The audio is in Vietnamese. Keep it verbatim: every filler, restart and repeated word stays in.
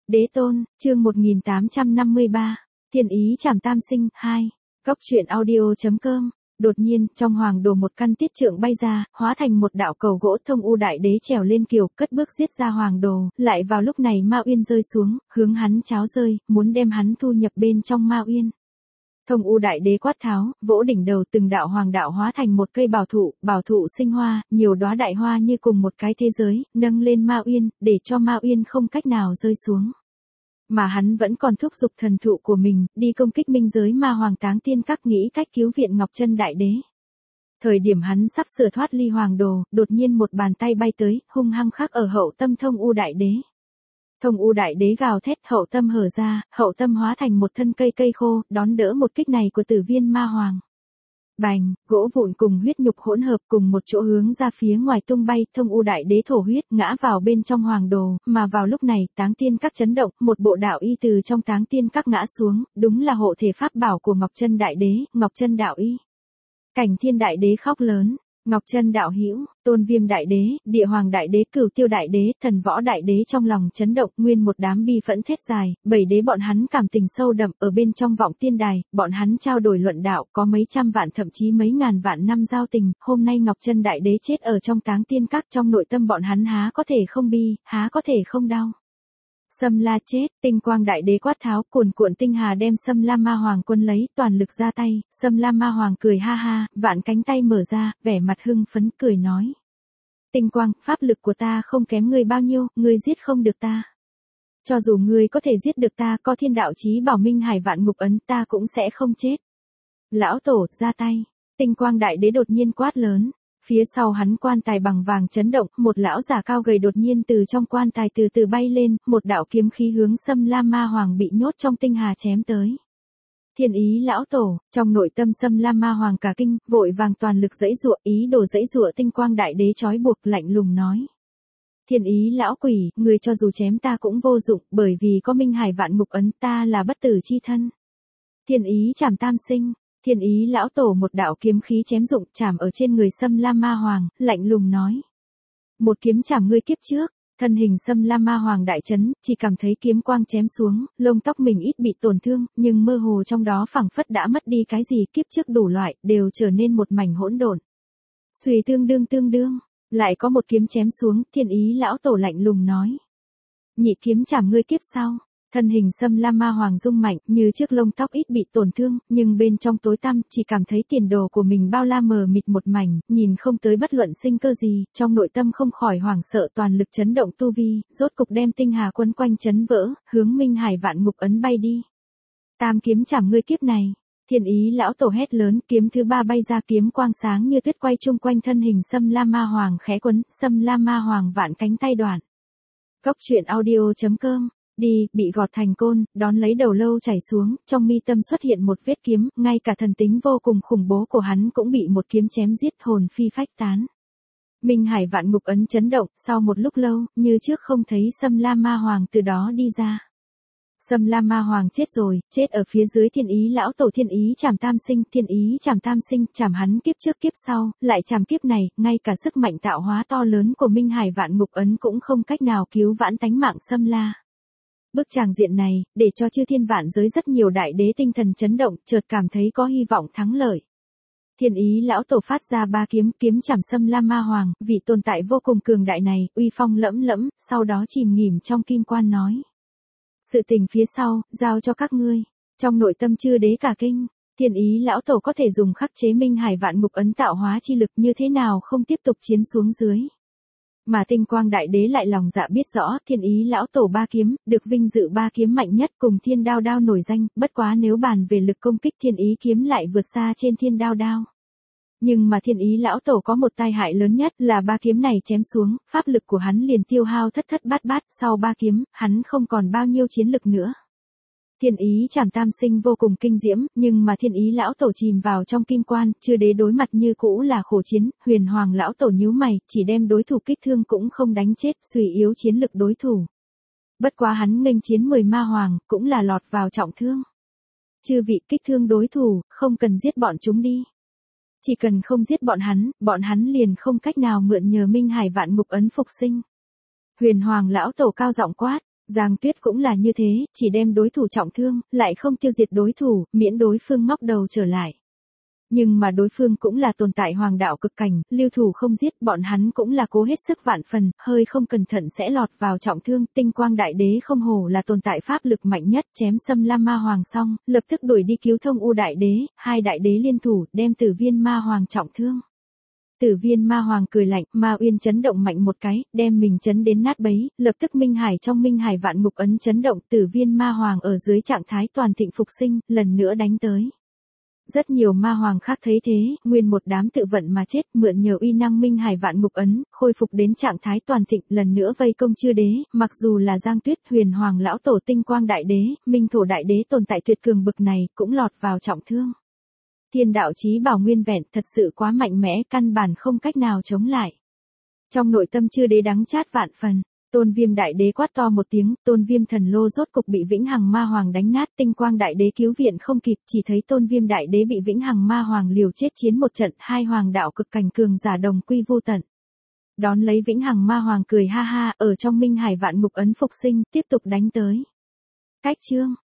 Đế tôn, chương một nghìn tám trăm năm mươi ba, Thiên ý trảm tam sinh, hai. Góc truyện audio.com. Đột nhiên, trong hoàng đồ một căn tiết trượng bay ra, hóa thành một đạo cầu gỗ. Thông U đại đế trèo lên kiều, cất bước giết ra hoàng đồ. Lại vào lúc này Ma Uyên rơi xuống, hướng hắn cháo rơi, muốn đem hắn thu nhập bên trong Ma Uyên. Thông U đại đế quát tháo, vỗ đỉnh đầu, từng đạo hoàng đạo hóa thành một cây bảo thụ, bảo thụ sinh hoa, nhiều đóa đại hoa như cùng một cái thế giới, nâng lên Ma Uyên, để cho Ma Uyên không cách nào rơi xuống. Mà hắn vẫn còn thúc giục thần thụ của mình, đi công kích minh giới Ma Hoàng Táng Tiên Các, nghĩ cách cứu viện Ngọc Chân đại đế. Thời điểm hắn sắp sửa thoát ly hoàng đồ, đột nhiên một bàn tay bay tới, hung hăng khắc ở hậu tâm Thông U đại đế. Thông U đại đế gào thét, hậu tâm hở ra, hậu tâm hóa thành một thân cây cây khô, đón đỡ một kích này của Tử Viên Ma Hoàng. Bành, gỗ vụn cùng huyết nhục hỗn hợp cùng một chỗ hướng ra phía ngoài tung bay. Thông U đại đế thổ huyết, ngã vào bên trong hoàng đồ, mà vào lúc này, Táng Tiên Các chấn động, một bộ đạo y từ trong Táng Tiên Các ngã xuống, đúng là hộ thể pháp bảo của Ngọc Chân đại đế, Ngọc Chân đạo y. Cảnh Thiên đại đế khóc lớn, Ngọc Chân đạo hữu, Tôn Viêm đại đế, Địa Hoàng đại đế, Cửu Tiêu đại đế, Thần Võ đại đế trong lòng chấn động, nguyên một đám bi phẫn thét dài, bảy đế bọn hắn cảm tình sâu đậm, ở bên trong Vọng Tiên đài, bọn hắn trao đổi luận đạo, có mấy trăm vạn thậm chí mấy ngàn vạn năm giao tình, hôm nay Ngọc Chân đại đế chết ở trong Táng Tiên Các, trong nội tâm bọn hắn há có thể không bi, há có thể không đau. Sâm La chết, Tinh Quang đại đế quát tháo, cuồn cuộn tinh hà đem Sâm La Ma Hoàng quân lấy, toàn lực ra tay. Sâm La Ma Hoàng cười ha ha, vạn cánh tay mở ra, vẻ mặt hưng phấn cười nói: Tinh Quang, pháp lực của ta không kém ngươi bao nhiêu, ngươi giết không được ta. Cho dù ngươi có thể giết được ta, có thiên đạo chí bảo minh hải vạn ngục ấn, ta cũng sẽ không chết. Lão tổ, ra tay. Tinh Quang đại đế đột nhiên quát lớn. Phía sau hắn quan tài bằng vàng chấn động, một lão giả cao gầy đột nhiên từ trong quan tài từ từ bay lên, một đạo kiếm khí hướng Sâm La Ma Hoàng bị nhốt trong tinh hà chém tới. Thiên ý lão tổ, trong nội tâm Sâm La Ma Hoàng cả kinh, vội vàng toàn lực giãy giụa, ý đồ giãy giụa. Tinh Quang đại đế trói buộc, lạnh lùng nói: Thiên ý lão quỷ, người cho dù chém ta cũng vô dụng, bởi vì có minh hải vạn ngục ấn, ta là bất tử chi thân. Thiên ý trảm tam sinh. Thiên ý lão tổ một đạo kiếm khí chém dụng, chảm ở trên người Sâm La Ma Hoàng, lạnh lùng nói: Một kiếm chảm ngươi kiếp trước. Thân hình Sâm La Ma Hoàng đại chấn, chỉ cảm thấy kiếm quang chém xuống, lông tóc mình ít bị tổn thương, nhưng mơ hồ trong đó phảng phất đã mất đi cái gì, kiếp trước đủ loại, đều trở nên một mảnh hỗn độn. Xuy tương đương tương đương, lại có một kiếm chém xuống, thiên ý lão tổ lạnh lùng nói: Nhị kiếm chảm ngươi kiếp sau. Thân hình Sâm La Ma Hoàng rung mạnh, như trước lông tóc ít bị tổn thương, nhưng bên trong tối tăm, chỉ cảm thấy tiền đồ của mình bao la mờ mịt một mảnh, nhìn không tới bất luận sinh cơ gì, trong nội tâm không khỏi hoảng sợ, toàn lực chấn động tu vi, rốt cục đem tinh hà quấn quanh chấn vỡ, hướng minh hải vạn ngục ấn bay đi. Tam kiếm chảm ngươi kiếp này. Thiên ý lão tổ hét lớn, kiếm thứ ba bay ra, kiếm quang sáng như tuyết quay chung quanh thân hình Sâm La Ma Hoàng khẽ quấn, Sâm La Ma Hoàng vạn cánh tay đoạn. Góc truyện audio.com. Đi, bị gọt thành côn, đón lấy đầu lâu chảy xuống, trong mi tâm xuất hiện một vết kiếm, ngay cả thần tính vô cùng khủng bố của hắn cũng bị một kiếm chém giết, hồn phi phách tán. Minh hải vạn ngục ấn chấn động, sau một lúc lâu, như trước không thấy Sâm La Ma Hoàng từ đó đi ra. Sâm La Ma Hoàng chết rồi, chết ở phía dưới thiên ý lão tổ. Thiên ý trảm tam sinh, thiên ý trảm tam sinh, trảm hắn kiếp trước kiếp sau, lại trảm kiếp này, ngay cả sức mạnh tạo hóa to lớn của Minh hải vạn ngục ấn cũng không cách nào cứu vãn tánh mạng Sâm La. Bức tràng diện này, để cho chư thiên vạn giới rất nhiều đại đế tinh thần chấn động, chợt cảm thấy có hy vọng thắng lợi. Thiên ý lão tổ phát ra ba kiếm, kiếm chảm Sâm La Ma Hoàng, vị tồn tại vô cùng cường đại này, uy phong lẫm lẫm, sau đó chìm nghỉm trong kim quan nói: Sự tình phía sau, giao cho các ngươi. Trong nội tâm chư đế cả kinh, thiên ý lão tổ có thể dùng khắc chế minh hải vạn ngục ấn tạo hóa chi lực, như thế nào không tiếp tục chiến xuống dưới. Mà Tinh Quang đại đế lại lòng dạ biết rõ, thiên ý lão tổ ba kiếm, được vinh dự ba kiếm mạnh nhất, cùng thiên đao đao nổi danh, bất quá nếu bàn về lực công kích thiên ý kiếm lại vượt xa trên thiên đao đao. Nhưng mà thiên ý lão tổ có một tai hại lớn nhất là ba kiếm này chém xuống, pháp lực của hắn liền tiêu hao thất thất bát bát, sau ba kiếm, hắn không còn bao nhiêu chiến lực nữa. Thiên ý trảm tam sinh vô cùng kinh diễm, nhưng mà thiên ý lão tổ chìm vào trong kim quan, chưa đế đối mặt như cũ là khổ chiến. Huyền Hoàng lão tổ nhíu mày, chỉ đem đối thủ kích thương cũng không đánh chết, suy yếu chiến lực đối thủ. Bất quá hắn nghênh chiến mười ma hoàng, cũng là lọt vào trọng thương. Chư vị, kích thương đối thủ, không cần giết bọn chúng đi. Chỉ cần không giết bọn hắn, bọn hắn liền không cách nào mượn nhờ minh hải vạn ngục ấn phục sinh. Huyền Hoàng lão tổ cao giọng quát. Giang Tuyết cũng là như thế, chỉ đem đối thủ trọng thương, lại không tiêu diệt đối thủ, miễn đối phương ngóc đầu trở lại. Nhưng mà đối phương cũng là tồn tại hoàng đạo cực cảnh, lưu thủ không giết, bọn hắn cũng là cố hết sức vạn phần, hơi không cẩn thận sẽ lọt vào trọng thương. Tinh quang đại đế không hổ là tồn tại pháp lực mạnh nhất, chém xâm lam ma hoàng xong, lập tức đuổi đi cứu thông u đại đế, hai đại đế liên thủ, đem Tử Viên ma hoàng trọng thương. Tử Viên ma hoàng cười lạnh, ma uyên chấn động mạnh một cái, đem mình chấn đến nát bấy, lập tức minh hải trong minh hải vạn ngục ấn chấn động, Tử Viên ma hoàng ở dưới trạng thái toàn thịnh phục sinh, lần nữa đánh tới. Rất nhiều ma hoàng khác thấy thế, nguyên một đám tự vận mà chết, mượn nhờ uy năng minh hải vạn ngục ấn, khôi phục đến trạng thái toàn thịnh, lần nữa vây công chư đế, mặc dù là Giang Tuyết, Huyền Hoàng lão tổ, Tinh Quang đại đế, Minh Thổ đại đế tồn tại tuyệt cường bực này, cũng lọt vào trọng thương. Thiên đạo chí bảo nguyên vẹn, thật sự quá mạnh mẽ, căn bản không cách nào chống lại. Trong nội tâm chư đế đắng chát vạn phần. Tôn Viêm đại đế quát to một tiếng, Tôn Viêm thần lô rốt cục bị Vĩnh Hằng ma hoàng đánh nát, Tinh Quang đại đế cứu viện không kịp, chỉ thấy Tôn Viêm đại đế bị Vĩnh Hằng ma hoàng liều chết chiến một trận, hai hoàng đạo cực cảnh cường giả đồng quy vô tận. Đón lấy Vĩnh Hằng ma hoàng cười ha ha, ở trong minh hải vạn ngục ấn phục sinh, tiếp tục đánh tới. Cách chương